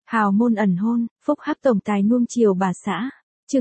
Hào môn ẩn hôn, phúc hắc tổng tài nuông chiều bà xã. Chương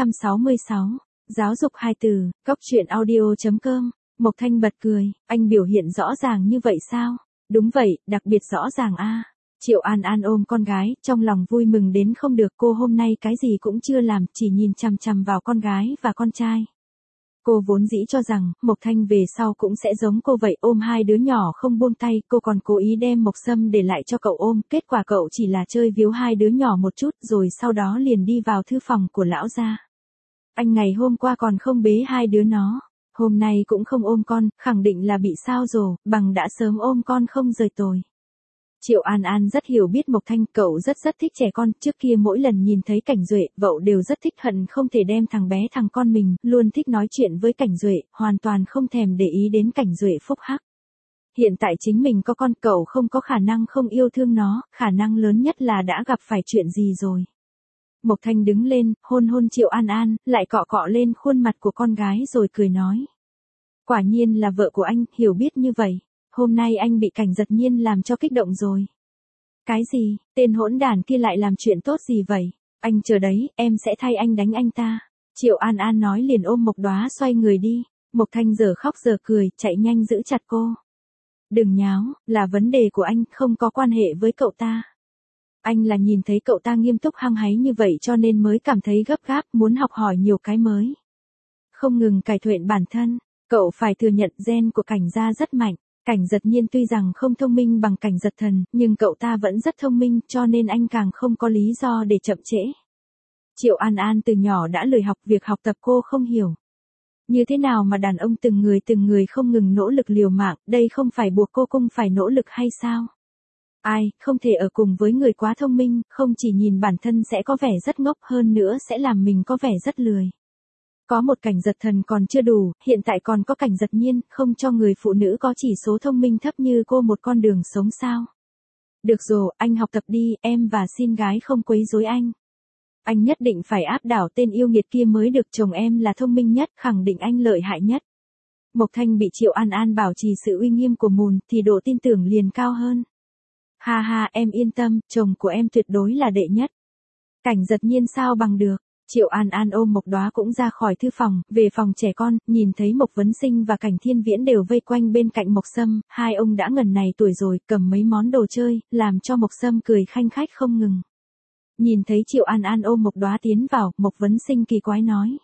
866. Giáo dục hai từ, Cóc truyện audio.com. Mộc Thanh bật cười, anh biểu hiện rõ ràng như vậy sao? Đúng vậy, đặc biệt rõ ràng a. Triệu An An ôm con gái, trong lòng vui mừng đến không được, cô hôm nay cái gì cũng chưa làm, chỉ nhìn chằm chằm vào con gái và con trai. Cô vốn dĩ cho rằng, Mộc Thanh về sau cũng sẽ giống cô vậy, ôm hai đứa nhỏ không buông tay, cô còn cố ý đem Mộc Sâm để lại cho cậu ôm, kết quả cậu chỉ là chơi víu hai đứa nhỏ một chút rồi sau đó liền đi vào thư phòng của lão gia. Anh ngày hôm qua còn không bế hai đứa nó, hôm nay cũng không ôm con, khẳng định là bị sao rồi, bằng đã sớm ôm con không rời tồi. Triệu An An rất hiểu biết Mộc Thanh, cậu rất thích trẻ con, trước kia mỗi lần nhìn thấy Cảnh Duệ, cậu đều rất thích, hận không thể đem thằng con mình, luôn thích nói chuyện với Cảnh Duệ, hoàn toàn không thèm để ý đến Cảnh Duệ phúc hắc. Hiện tại chính mình có con, cậu không có khả năng không yêu thương nó, khả năng lớn nhất là đã gặp phải chuyện gì rồi. Mộc Thanh đứng lên, hôn Triệu An An, lại cọ cọ lên khuôn mặt của con gái rồi cười nói. Quả nhiên là vợ của anh, hiểu biết như vậy. Hôm nay anh bị Cảnh Giật Nhiên làm cho kích động rồi. Cái gì, tên hỗn đản kia lại làm chuyện tốt gì vậy? Anh chờ đấy, em sẽ thay anh đánh anh ta. Triệu An An nói liền ôm Mộc Đóa xoay người đi. Mộc Thanh giờ khóc giờ cười, chạy nhanh giữ chặt cô. Đừng nháo, là vấn đề của anh, không có quan hệ với cậu ta. Anh là nhìn thấy cậu ta nghiêm túc hăng háy như vậy cho nên mới cảm thấy gấp gáp, muốn học hỏi nhiều cái mới. Không ngừng cải thiện bản thân, cậu phải thừa nhận gen của Cảnh gia rất mạnh. Cảnh Giật Nhiên tuy rằng không thông minh bằng Cảnh Giật Thần, nhưng cậu ta vẫn rất thông minh, cho nên anh càng không có lý do để chậm trễ. Triệu An An từ nhỏ đã lười học, việc học tập cô không hiểu. Như thế nào mà đàn ông từng người không ngừng nỗ lực liều mạng, đây không phải buộc cô cũng phải nỗ lực hay sao? Ai, không thể ở cùng với người quá thông minh, không chỉ nhìn bản thân sẽ có vẻ rất ngốc, hơn nữa sẽ làm mình có vẻ rất lười. Có một Cảnh Giật Thần còn chưa đủ, hiện tại còn có Cảnh Giật Nhiên, không cho người phụ nữ có chỉ số thông minh thấp như cô một con đường sống sao? Được rồi, anh học tập đi, em và xin gái không quấy rối anh. Anh nhất định phải áp đảo tên yêu nghiệt kia mới được, chồng em là thông minh nhất, khẳng định anh lợi hại nhất. Mộc Thanh bị Triệu An An bảo trì sự uy nghiêm của mùn, thì độ tin tưởng liền cao hơn. Ha ha, em yên tâm, chồng của em tuyệt đối là đệ nhất. Cảnh Giật Nhiên sao bằng được. Triệu An An ôm Mộc Đóa cũng ra khỏi thư phòng, về phòng trẻ con, nhìn thấy Mộc Vấn Sinh và Cảnh Thiên Viễn đều vây quanh bên cạnh Mộc Sâm, hai ông đã ngần này tuổi rồi, cầm mấy món đồ chơi, làm cho Mộc Sâm cười khanh khách không ngừng. Nhìn thấy Triệu An An ôm Mộc Đóa tiến vào, Mộc Vấn Sinh kỳ quái nói.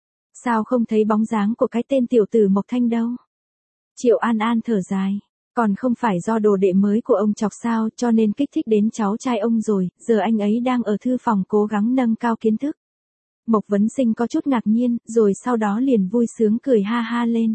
Sao không thấy bóng dáng của cái tên tiểu tử Mộc Thanh đâu? Triệu An An thở dài. Còn không phải do đồ đệ mới của ông chọc sao, cho nên kích thích đến cháu trai ông rồi, giờ anh ấy đang ở thư phòng cố gắng nâng cao kiến thức. Mộc Vấn Sinh có chút ngạc nhiên, rồi sau đó liền vui sướng cười ha ha lên.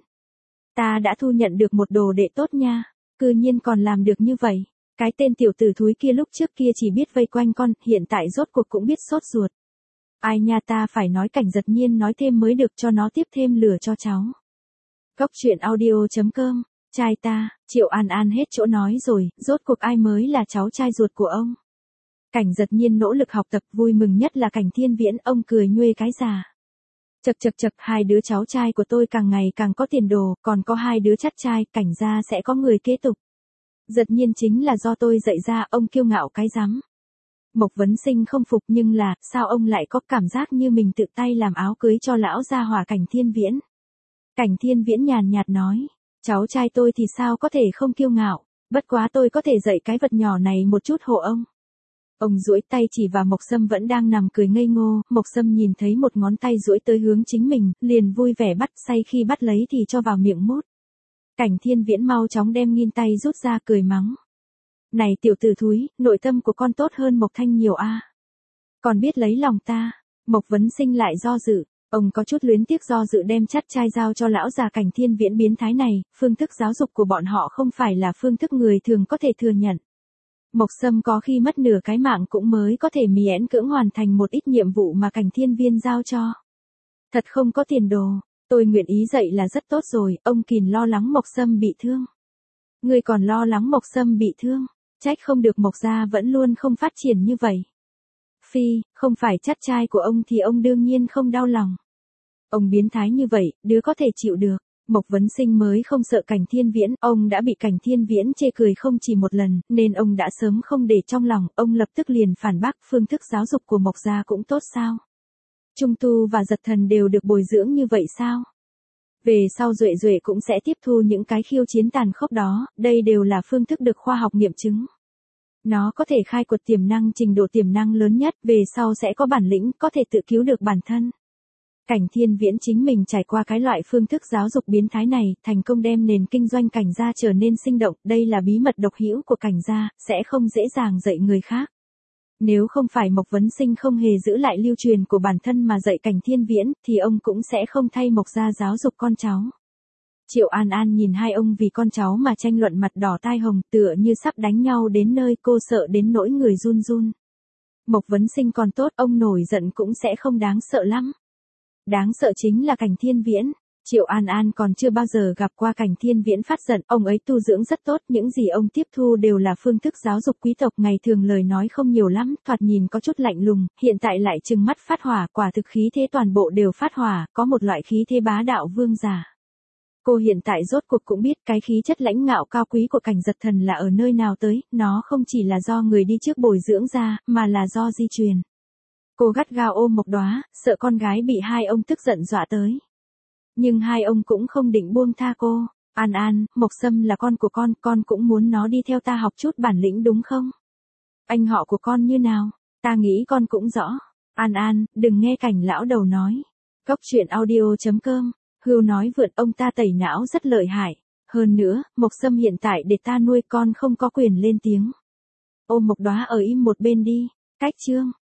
Ta đã thu nhận được một đồ đệ tốt nha, cư nhiên còn làm được như vậy. Cái tên tiểu tử thúi kia lúc trước kia chỉ biết vây quanh con, hiện tại rốt cuộc cũng biết sốt ruột. Ai nha, ta phải nói Cảnh Giật Nhiên nói thêm mới được, cho nó tiếp thêm lửa cho cháu. Cóc truyện audio.com. Trai ta, Triệu An An hết chỗ nói rồi, rốt cuộc ai mới là cháu trai ruột của ông. Cảnh Giật Nhiên nỗ lực học tập, vui mừng nhất là Cảnh Thiên Viễn, ông cười nhuê cái già. Chật, hai đứa cháu trai của tôi càng ngày càng có tiền đồ, còn có hai đứa chắt trai, Cảnh gia sẽ có người kế tục. Giật Nhiên chính là do tôi dạy ra, ông kiêu ngạo cái rắm. Mộc Vấn Sinh không phục, nhưng là, sao ông lại có cảm giác như mình tự tay làm áo cưới cho lão gia hỏa Cảnh Thiên Viễn? Cảnh Thiên Viễn nhàn nhạt nói. Cháu trai tôi thì sao có thể không kiêu ngạo, bất quá tôi có thể dạy cái vật nhỏ này một chút hộ ông. Ông duỗi tay chỉ vào Mộc Sâm vẫn đang nằm cười ngây ngô, Mộc Sâm nhìn thấy một ngón tay duỗi tới hướng chính mình, liền vui vẻ bắt, say khi bắt lấy thì cho vào miệng mút. Cảnh Thiên Viễn mau chóng đem nghìn tay rút ra cười mắng. Này tiểu tử thúi, nội tâm của con tốt hơn Mộc Thanh nhiều a. Còn biết lấy lòng ta. Mộc Vấn Sinh lại do dự. Ông có chút luyến tiếc do dự đem chắt trai giao cho lão già Cảnh Thiên Viễn biến thái này, phương thức giáo dục của bọn họ không phải là phương thức người thường có thể thừa nhận. Mộc Sâm có khi mất nửa cái mạng cũng mới có thể miễn cưỡng hoàn thành một ít nhiệm vụ mà Cảnh Thiên Viên giao cho. Thật không có tiền đồ, tôi nguyện ý dạy là rất tốt rồi, ông Kìn lo lắng Mộc Sâm bị thương. Người còn lo lắng Mộc Sâm bị thương, trách không được Mộc gia vẫn luôn không phát triển như vậy. Phi, không phải chắt trai của ông thì ông đương nhiên không đau lòng. Ông biến thái như vậy, đứa có thể chịu được. Mộc Vấn Sinh mới không sợ Cảnh Thiên Viễn, ông đã bị Cảnh Thiên Viễn chê cười không chỉ một lần, nên ông đã sớm không để trong lòng, ông lập tức liền phản bác phương thức giáo dục của Mộc gia cũng tốt sao? Trung Tu và Giật Thần đều được bồi dưỡng như vậy sao? Về sau Duệ Duệ cũng sẽ tiếp thu những cái khiêu chiến tàn khốc đó, đây đều là phương thức được khoa học nghiệm chứng. Nó có thể khai quật tiềm năng trình độ tiềm năng lớn nhất, về sau sẽ có bản lĩnh, có thể tự cứu được bản thân. Cảnh Thiên Viễn chính mình trải qua cái loại phương thức giáo dục biến thái này, thành công đem nền kinh doanh Cảnh gia trở nên sinh động, đây là bí mật độc hữu của Cảnh gia, sẽ không dễ dàng dạy người khác. Nếu không phải Mộc Vấn Sinh không hề giữ lại lưu truyền của bản thân mà dạy Cảnh Thiên Viễn, thì ông cũng sẽ không thay Mộc gia giáo dục con cháu. Triệu An An nhìn hai ông vì con cháu mà tranh luận mặt đỏ tai hồng, tựa như sắp đánh nhau đến nơi, cô sợ đến nỗi người run run. Mộc Vấn Sinh còn tốt, ông nổi giận cũng sẽ không đáng sợ lắm. Đáng sợ chính là Cảnh Thiên Viễn. Triệu An An còn chưa bao giờ gặp qua Cảnh Thiên Viễn phát giận, ông ấy tu dưỡng rất tốt, những gì ông tiếp thu đều là phương thức giáo dục quý tộc, ngày thường lời nói không nhiều lắm, thoạt nhìn có chút lạnh lùng, hiện tại lại trừng mắt phát hỏa, quả thực khí thế toàn bộ đều phát hỏa, có một loại khí thế bá đạo vương giả. Cô hiện tại rốt cuộc cũng biết cái khí chất lãnh ngạo cao quý của Cảnh Giật Thần là ở nơi nào tới, nó không chỉ là do người đi trước bồi dưỡng ra, mà là do di truyền. Cô gắt gao ôm Mộc Đóa, sợ con gái bị hai ông tức giận dọa tới. Nhưng hai ông cũng không định buông tha cô. An An, Mộc Sâm là con của con cũng muốn nó đi theo ta học chút bản lĩnh đúng không? Anh họ của con như nào? Ta nghĩ con cũng rõ. An An, đừng nghe Cảnh lão đầu nói. Cốc truyện audio.com, Hưu nói vượt, ông ta tẩy não rất lợi hại. Hơn nữa, Mộc Sâm hiện tại để ta nuôi, con không có quyền lên tiếng. Ôm Mộc Đóa ở im một bên đi. Cách chương.